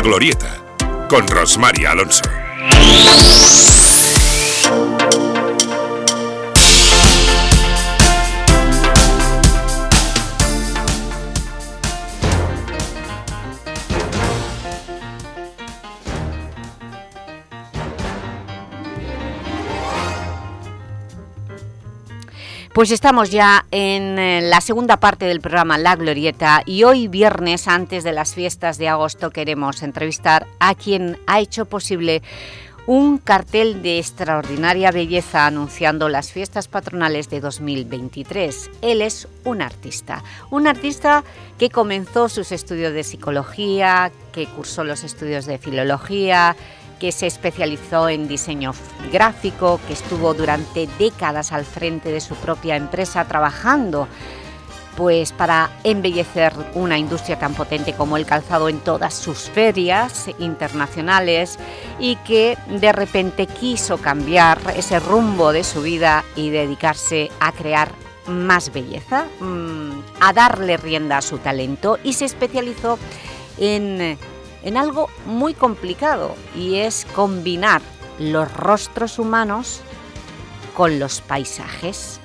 Glorieta, con Rosmar Alonso. Pues estamos ya en la segunda parte del programa La Glorieta y hoy viernes, antes de las fiestas de agosto, queremos entrevistar a quien ha hecho posible un cartel de extraordinaria belleza anunciando las fiestas patronales de 2023. Él es un artista que comenzó sus estudios de psicología, que cursó los estudios de filología, que se especializó en diseño gráfico, que estuvo durante décadas al frente de su propia empresa trabajando pues para embellecer una industria tan potente como el calzado en todas sus ferias internacionales, y que de repente quiso cambiar ese rumbo de su vida y dedicarse a crear más belleza, a darle rienda a su talento, y se especializó en algo muy complicado, y es combinar los rostros humanos con los paisajes.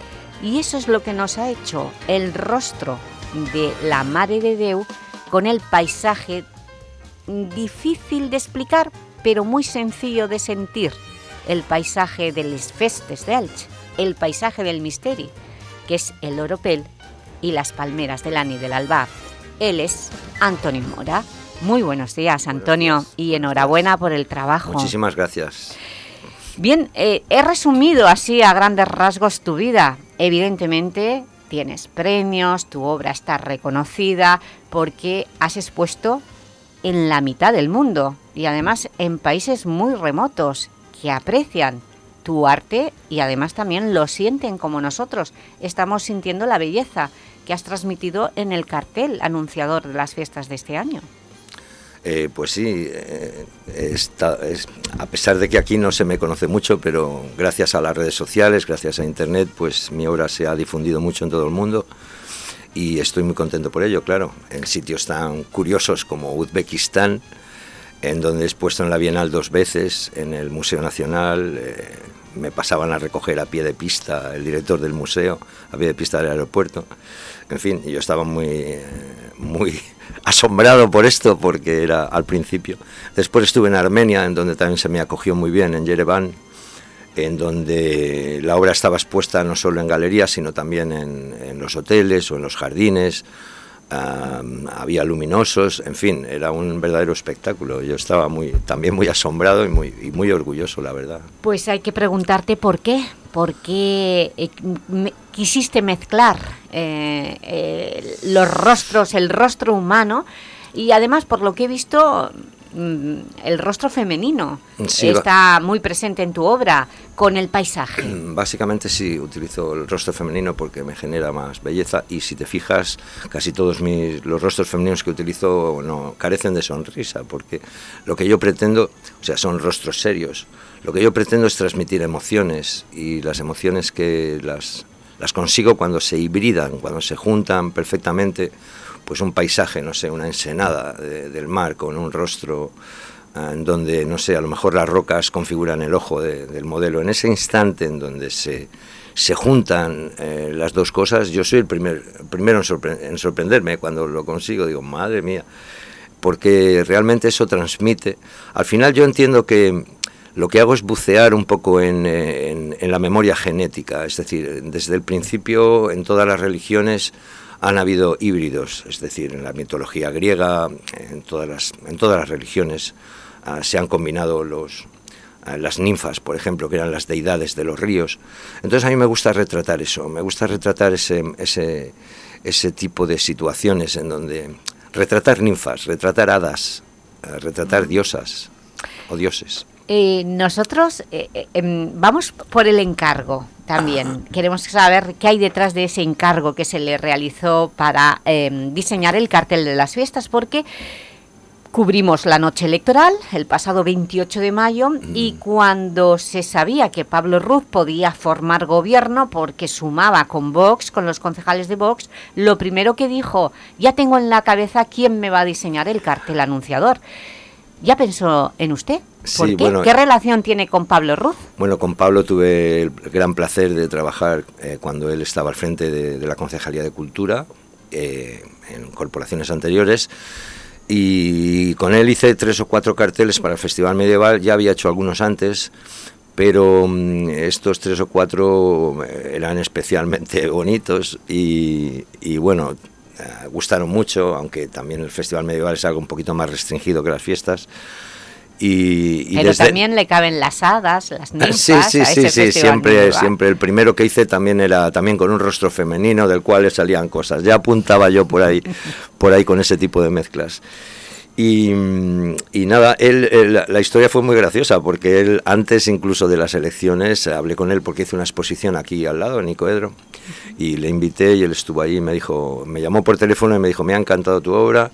Y eso es lo que nos ha hecho el rostro de la Mare de Déu con el paisaje, difícil de explicar, pero muy sencillo de sentir, el paisaje de les festes d'Elx, el paisaje del misteri, que es el oropel y las palmeras del Ani del Albar. Él es Antonio Mora. Muy buenos días, Antonio, buenos días. Y enhorabuena por el trabajo. Muchísimas gracias. Bien, he resumido así a grandes rasgos tu vida. Evidentemente tienes premios, tu obra está reconocida porque has expuesto en la mitad del mundo y además en países muy remotos que aprecian tu arte y además también lo sienten como nosotros. Estamos sintiendo la belleza que has transmitido en el cartel anunciador de las fiestas de este año. Pues sí, a pesar de que aquí no se me conoce mucho, pero gracias a las redes sociales, gracias a Internet, pues mi obra se ha difundido mucho en todo el mundo y estoy muy contento por ello, claro, en sitios tan curiosos como Uzbekistán, en donde he expuesto en la Bienal 2 veces, en el Museo Nacional, me pasaban a recoger a pie de pista el director del museo, a pie de pista del aeropuerto. En fin, yo estaba muy asombrado por esto, porque era al principio. Después estuve en Armenia, en donde también se me acogió muy bien, en Yerevan, en donde la obra estaba expuesta no solo en galerías, sino también en los hoteles o en los jardines. Había luminosos, en fin, era un verdadero espectáculo. Yo estaba también muy asombrado y muy orgulloso, la verdad. Pues hay que preguntarte por qué. ¿Por qué quisiste mezclar los rostros, el rostro humano y además, por lo que he visto, el rostro femenino? Sí, está muy presente en tu obra con el paisaje. Básicamente sí, utilizo el rostro femenino porque me genera más belleza, y si te fijas, casi todos los rostros femeninos que utilizo no carecen de sonrisa, porque lo que yo pretendo, o sea, son rostros serios. Lo que yo pretendo es transmitir emociones, y las emociones que las consigo cuando se hibridan, cuando se juntan perfectamente, pues un paisaje, no sé, una ensenada del mar con un rostro en donde, no sé, a lo mejor las rocas configuran el ojo del modelo. En ese instante en donde se juntan las dos cosas, yo soy el primero en sorprenderme cuando lo consigo. Digo, madre mía, porque realmente eso transmite. Al final yo entiendo que lo que hago es bucear un poco en la memoria genética, es decir, desde el principio en todas las religiones han habido híbridos, es decir, en la mitología griega, en todas las religiones se han combinado las ninfas, por ejemplo, que eran las deidades de los ríos. Entonces a mí me gusta retratar eso, me gusta retratar ese tipo de situaciones en donde retratar ninfas, retratar hadas, retratar diosas o dioses. Nosotros vamos por el encargo también. Queremos saber qué hay detrás de ese encargo que se le realizó para diseñar el cartel de las fiestas, porque Cubrimos la noche electoral, el pasado 28 de mayo, y cuando se sabía que Pablo Ruz podía formar gobierno porque sumaba con Vox, con los concejales de Vox, lo primero que dijo: ya tengo en la cabeza quién me va a diseñar el cartel anunciador. ¿Ya pensó en usted? ¿Por sí, qué? Bueno, ¿Qué relación tiene con Pablo Ruz? Bueno, con Pablo tuve el gran placer de trabajar cuando él estaba al frente de la Concejalía de Cultura, en corporaciones anteriores, y con él hice 3 o 4 carteles para el Festival Medieval. Ya había hecho algunos antes, pero estos 3 o 4 eran especialmente bonitos y bueno, gustaron mucho, aunque también el Festival Medieval es algo un poquito más restringido que las fiestas. Pero también le caben las hadas, las ninfas. Sí, siempre el primero que hice también era con un rostro femenino del cual le salían cosas. Ya apuntaba yo por ahí con ese tipo de mezclas. Y nada, la historia fue muy graciosa, porque él, antes incluso de las elecciones, hablé con él porque hice una exposición aquí al lado, en Nicoedro, y le invité y él estuvo allí y me llamó por teléfono y me dijo: me ha encantado tu obra,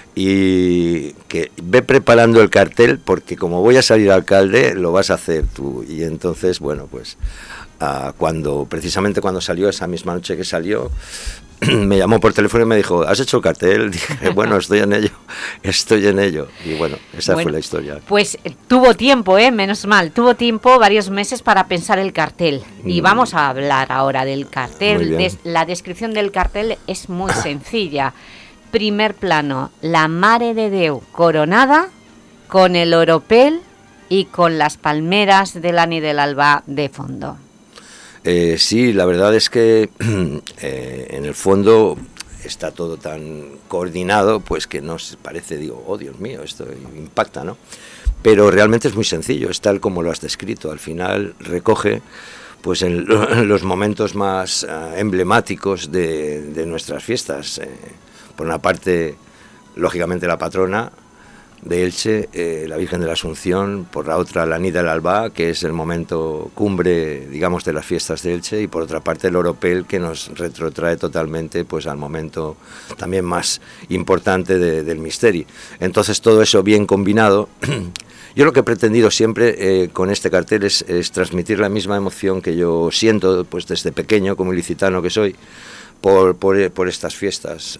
y que ve preparando el cartel porque como voy a salir alcalde lo vas a hacer tú. Y entonces, bueno, pues precisamente cuando salió, esa misma noche que salió, me llamó por teléfono y me dijo: ¿has hecho el cartel? Dije: bueno, estoy en ello. Y bueno, esa fue la historia. Pues tuvo tiempo, menos mal, tuvo tiempo, varios meses para pensar el cartel. Y vamos a hablar ahora del cartel. La descripción del cartel es muy sencilla. Primer plano, la Mare de Déu coronada, con el oropel y con las palmeras de l'Ani de l'Alba de fondo. Sí, la verdad es que en el fondo está todo tan coordinado, pues que no se parece, digo, oh Dios mío, esto impacta, ¿no? Pero realmente es muy sencillo, es tal como lo has descrito. Al final recoge pues en los momentos más emblemáticos de nuestras fiestas. Por una parte, lógicamente, la patrona de Elche, la Virgen de la Asunción; por la otra, l'Ani de l'Alba, que es el momento cumbre, digamos, de las fiestas de Elche; y por otra parte, el oropel, que nos retrotrae totalmente pues al momento también más importante del Misteri. Entonces, todo eso bien combinado. Yo lo que he pretendido siempre con este cartel es transmitir la misma emoción que yo siento pues desde pequeño, como ilicitano que soy, por estas fiestas,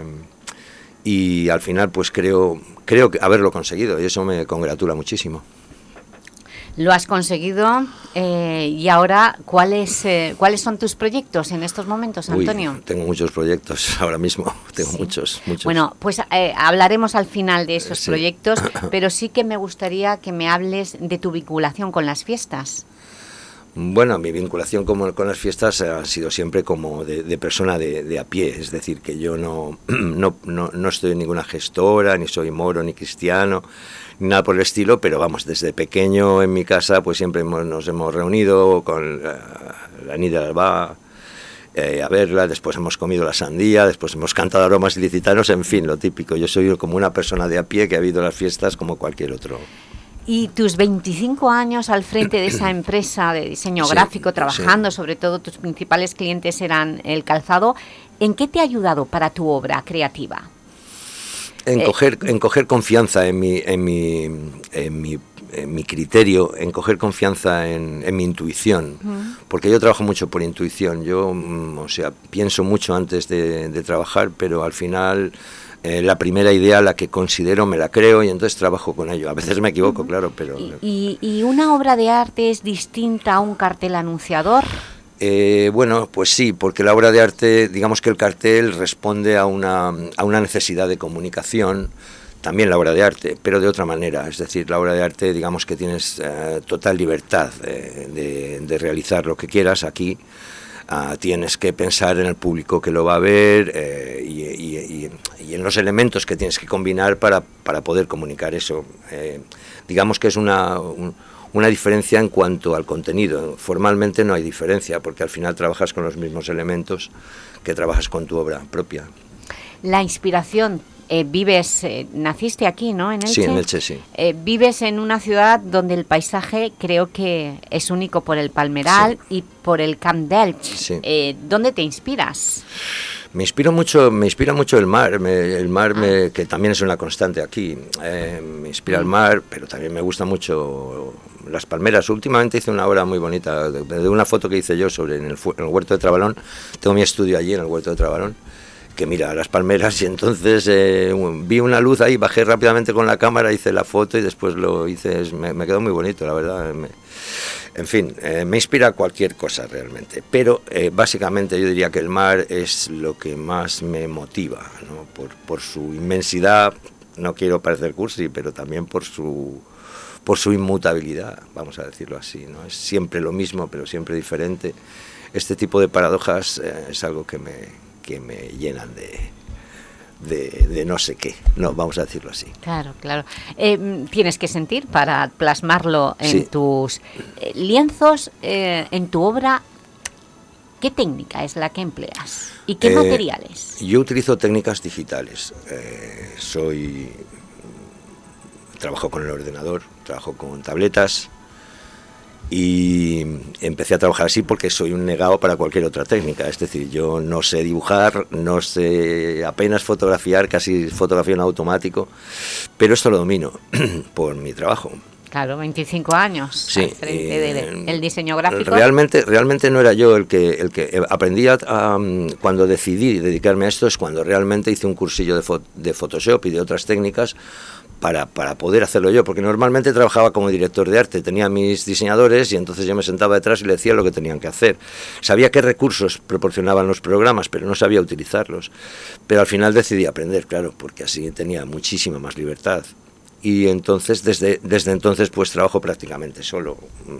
y al final pues creo que haberlo conseguido, y eso me congratula muchísimo. Lo has conseguido, y ahora ¿cuáles son tus proyectos en estos momentos, Antonio? Tengo muchos proyectos ahora mismo, muchos. Bueno, pues hablaremos al final de esos proyectos, pero sí que me gustaría que me hables de tu vinculación con las fiestas. Bueno, mi vinculación con las fiestas ha sido siempre como de persona de a pie, es decir, que yo no estoy en ninguna gestora, ni soy moro, ni cristiano, ni nada por el estilo, pero vamos, desde pequeño en mi casa pues siempre nos hemos reunido con l'Ani de l'Alba a verla, después hemos comido la sandía, después hemos cantado aromas ilicitanos, en fin, lo típico. Yo soy como una persona de a pie que ha habido las fiestas como cualquier otro. Y tus 25 años al frente de esa empresa de diseño gráfico, trabajando, sobre todo tus principales clientes eran el calzado, ¿en qué te ha ayudado para tu obra creativa? En coger confianza en mi criterio, en coger confianza en mi intuición, porque yo trabajo mucho por intuición. Yo, pienso mucho antes de trabajar, pero al final la primera idea, la que considero, me la creo y entonces trabajo con ello. A veces me equivoco, claro, pero... ¿Y una obra de arte es distinta a un cartel anunciador? Bueno, pues sí, porque la obra de arte, digamos que el cartel responde a una necesidad de comunicación, también la obra de arte, pero de otra manera. Es decir, la obra de arte, digamos que tienes total libertad de realizar lo que quieras aquí. Tienes que pensar en el público que lo va a ver y en los elementos que tienes que combinar para poder comunicar eso. Digamos que es una diferencia en cuanto al contenido. Formalmente no hay diferencia, porque al final trabajas con los mismos elementos que trabajas con tu obra propia. La inspiración, naciste aquí, ¿no? ¿En Elche? Sí, en Elche, sí. Vives en una ciudad donde el paisaje creo que es único por el Palmeral y por el Camp d'Elche. Sí. ¿Dónde te inspiras? Me inspira mucho el mar, que también es una constante aquí. Me inspira el mar, pero también me gusta mucho las palmeras. Últimamente hice una obra muy bonita de una foto que hice yo en el huerto de Trabalón. Tengo mi estudio allí en el huerto de Trabalón, que mira las palmeras, y entonces vi una luz ahí, bajé rápidamente con la cámara, hice la foto y después lo hice. Me quedó muy bonito, la verdad. En fin, me inspira cualquier cosa realmente, pero básicamente yo diría que el mar es lo que más me motiva, ¿no? Por su inmensidad, no quiero parecer cursi, pero también por su inmutabilidad, vamos a decirlo así, ¿no? Es siempre lo mismo, pero siempre diferente. Este tipo de paradojas es algo que me llenan de no sé qué, no, vamos a decirlo así. Claro, claro. Tienes que sentir para plasmarlo en Sí. tus lienzos, en tu obra. ¿Qué técnica es la que empleas? ¿Y qué materiales? Yo utilizo técnicas digitales. Trabajo con el ordenador, trabajo con tabletas, y empecé a trabajar así porque soy un negado para cualquier otra técnica. Es decir, yo no sé dibujar, no sé apenas fotografiar, casi fotografía en automático, pero esto lo domino por mi trabajo. Claro, 25 años Sí, al frente del diseño gráfico. Realmente no era yo el que aprendí cuando decidí dedicarme a esto, es cuando realmente hice un cursillo de Photoshop y de otras técnicas para poder hacerlo yo, porque normalmente trabajaba como director de arte, tenía mis diseñadores y entonces yo me sentaba detrás y le decía lo que tenían que hacer. Sabía qué recursos proporcionaban los programas, pero no sabía utilizarlos. Pero al final decidí aprender, claro, porque así tenía muchísima más libertad. Y entonces, desde entonces, pues trabajo prácticamente solo,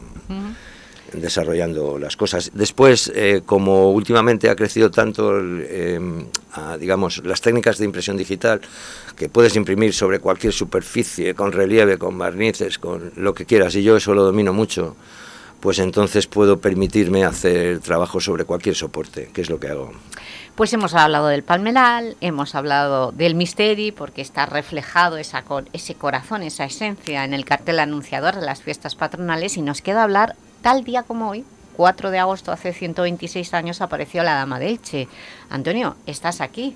desarrollando las cosas. Después, como últimamente ha crecido tanto, digamos, las técnicas de impresión digital, que puedes imprimir sobre cualquier superficie, con relieve, con barnices, con lo que quieras, y yo eso lo domino mucho, pues entonces puedo permitirme hacer trabajo sobre cualquier soporte, que es lo que hago. Pues hemos hablado del palmeral, hemos hablado del misteri, porque está reflejado ese corazón, esa esencia en el cartel anunciador de las fiestas patronales, y nos queda hablar, tal día como hoy, 4 de agosto, hace 126 años, apareció la Dama de Elche. Antonio, estás aquí,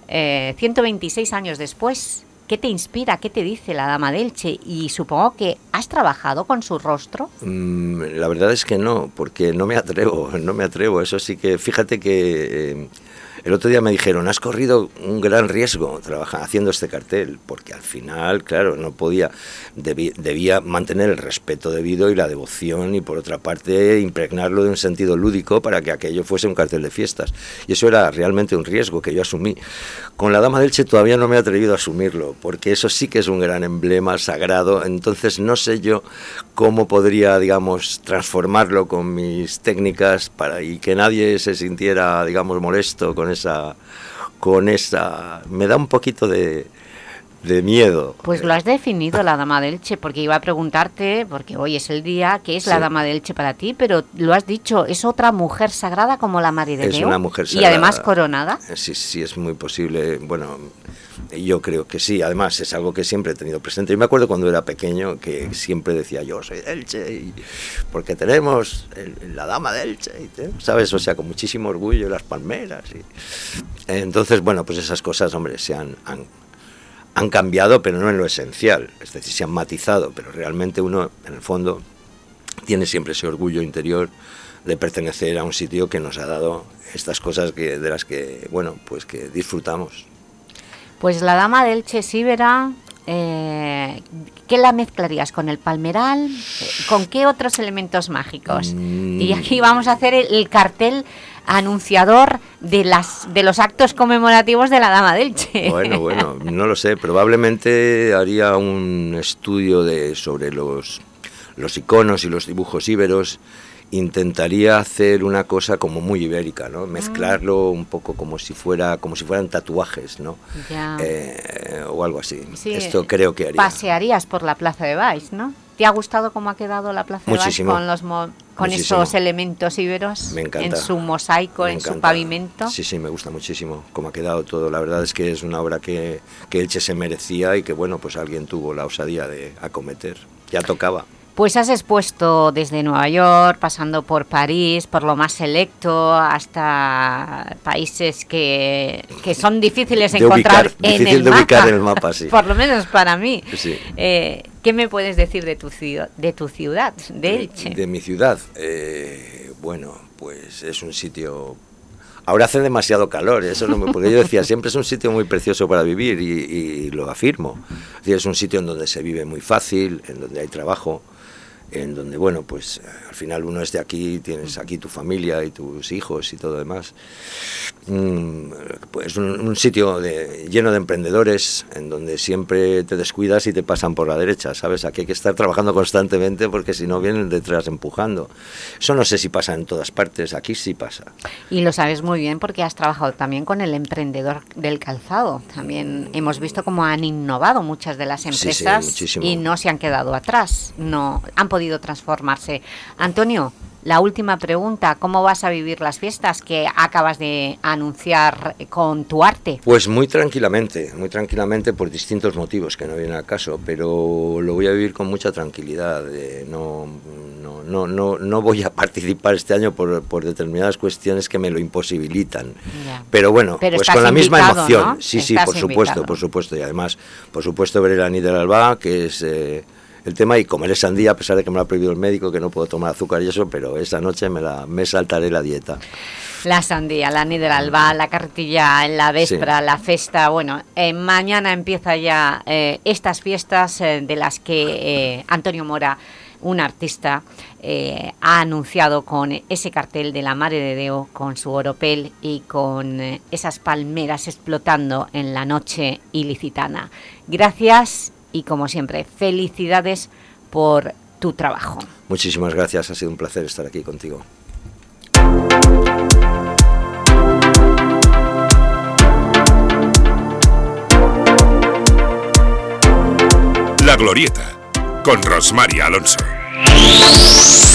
126 años después. ¿Qué te inspira? ¿Qué te dice la Dama de Elche? Y supongo que ¿has trabajado con su rostro? La verdad es que no, porque no me atrevo. Eso sí que, fíjate que el otro día me dijeron, has corrido un gran riesgo haciendo este cartel, porque al final, claro, no podía, debía mantener el respeto debido y la devoción, y por otra parte impregnarlo de un sentido lúdico para que aquello fuese un cartel de fiestas. Y eso era realmente un riesgo que yo asumí. Con la Dama de Elche todavía no me he atrevido a asumirlo, porque eso sí que es un gran emblema sagrado. Entonces no sé yo cómo podría, digamos, transformarlo con mis técnicas y que nadie se sintiera, digamos, molesto con esa me da un poquito de miedo. Pues lo has definido, la Dama de Elche, porque iba a preguntarte, porque hoy es el día, ¿qué es la Dama de Elche para ti? Pero lo has dicho, ¿es otra mujer sagrada como la Mare de Déu? Es una mujer sagrada. ¿Y además coronada? Sí, es muy posible. Bueno, yo creo que sí. Además, es algo que siempre he tenido presente. Yo me acuerdo cuando era pequeño que siempre decía, yo soy de Elche, porque tenemos la Dama de Elche, ¿sabes? O sea, con muchísimo orgullo, las palmeras. Entonces, bueno, pues esas cosas, hombre, se han cambiado, pero no en lo esencial. Es decir, se han matizado, pero realmente uno, en el fondo, tiene siempre ese orgullo interior de pertenecer a un sitio que nos ha dado estas cosas de las que, bueno, pues que disfrutamos. Pues la Dama de Elche Síbera, ¿qué la mezclarías? ¿Con el palmeral? ¿Con qué otros elementos mágicos? Y aquí vamos a hacer el cartel anunciador de los actos conmemorativos de la Dama de Elche. Bueno, no lo sé. Probablemente haría un estudio sobre los iconos y los dibujos íberos. Intentaría hacer una cosa como muy ibérica, ¿no? Mezclarlo un poco como si fueran tatuajes, ¿no? O algo así. Sí, esto creo que haría. Pasearías por la Plaza de Baix, ¿no? ¿Te ha gustado cómo ha quedado la Plaza de Baix con esos elementos íberos? Me encanta. En su mosaico, en su pavimento. Sí, me gusta muchísimo cómo ha quedado todo. La verdad es que es una obra que Elche se merecía y que, bueno, pues alguien tuvo la osadía de acometer. Ya tocaba. Pues has expuesto desde Nueva York, pasando por París, por lo más selecto, hasta países que son difíciles de encontrar en el mapa. Ubicar en el mapa, sí. Por lo menos para mí. Sí. ¿Qué me puedes decir de tu ciudad, de Elche? De mi ciudad, bueno, pues es un sitio... Ahora hace demasiado calor, eso no porque yo decía, siempre es un sitio muy precioso para vivir y lo afirmo. Es decir, es un sitio en donde se vive muy fácil, en donde hay trabajo, en donde, bueno, pues al final uno es de aquí, tienes aquí tu familia y tus hijos y todo lo demás. Pues un sitio lleno de emprendedores, en donde siempre te descuidas y te pasan por la derecha, ¿sabes? Aquí hay que estar trabajando constantemente porque si no vienen detrás empujando. Eso no sé si pasa en todas partes, aquí sí pasa. Y lo sabes muy bien porque has trabajado también con el emprendedor del calzado. También hemos visto cómo han innovado muchas de las empresas, sí, y no se han quedado atrás, no han podido transformarse. Antonio, la última pregunta, ¿cómo vas a vivir las fiestas que acabas de anunciar con tu arte? Pues muy tranquilamente por distintos motivos que no vienen al caso, pero lo voy a vivir con mucha tranquilidad. No voy a participar este año por determinadas cuestiones que me lo imposibilitan. Ya. Pero bueno, pues con la misma emoción. ¿No? Sí, por supuesto. Y además, por supuesto, ver la Nit del Albà, que es... el tema, y comeré sandía, a pesar de que me lo ha prohibido el médico, que no puedo tomar azúcar y eso, pero esa noche me saltaré la dieta. La sandía, la Nit del Albà, la carretilla en la véspera, sí. La festa, bueno, mañana empieza ya estas fiestas de las que Antonio Mora, un artista, ha anunciado con ese cartel de la Mare de Déu, con su oropel y con esas palmeras explotando en la noche ilicitana. Gracias. Y como siempre, felicidades por tu trabajo. Muchísimas gracias, ha sido un placer estar aquí contigo. La Glorieta, con Rosmar Alonso.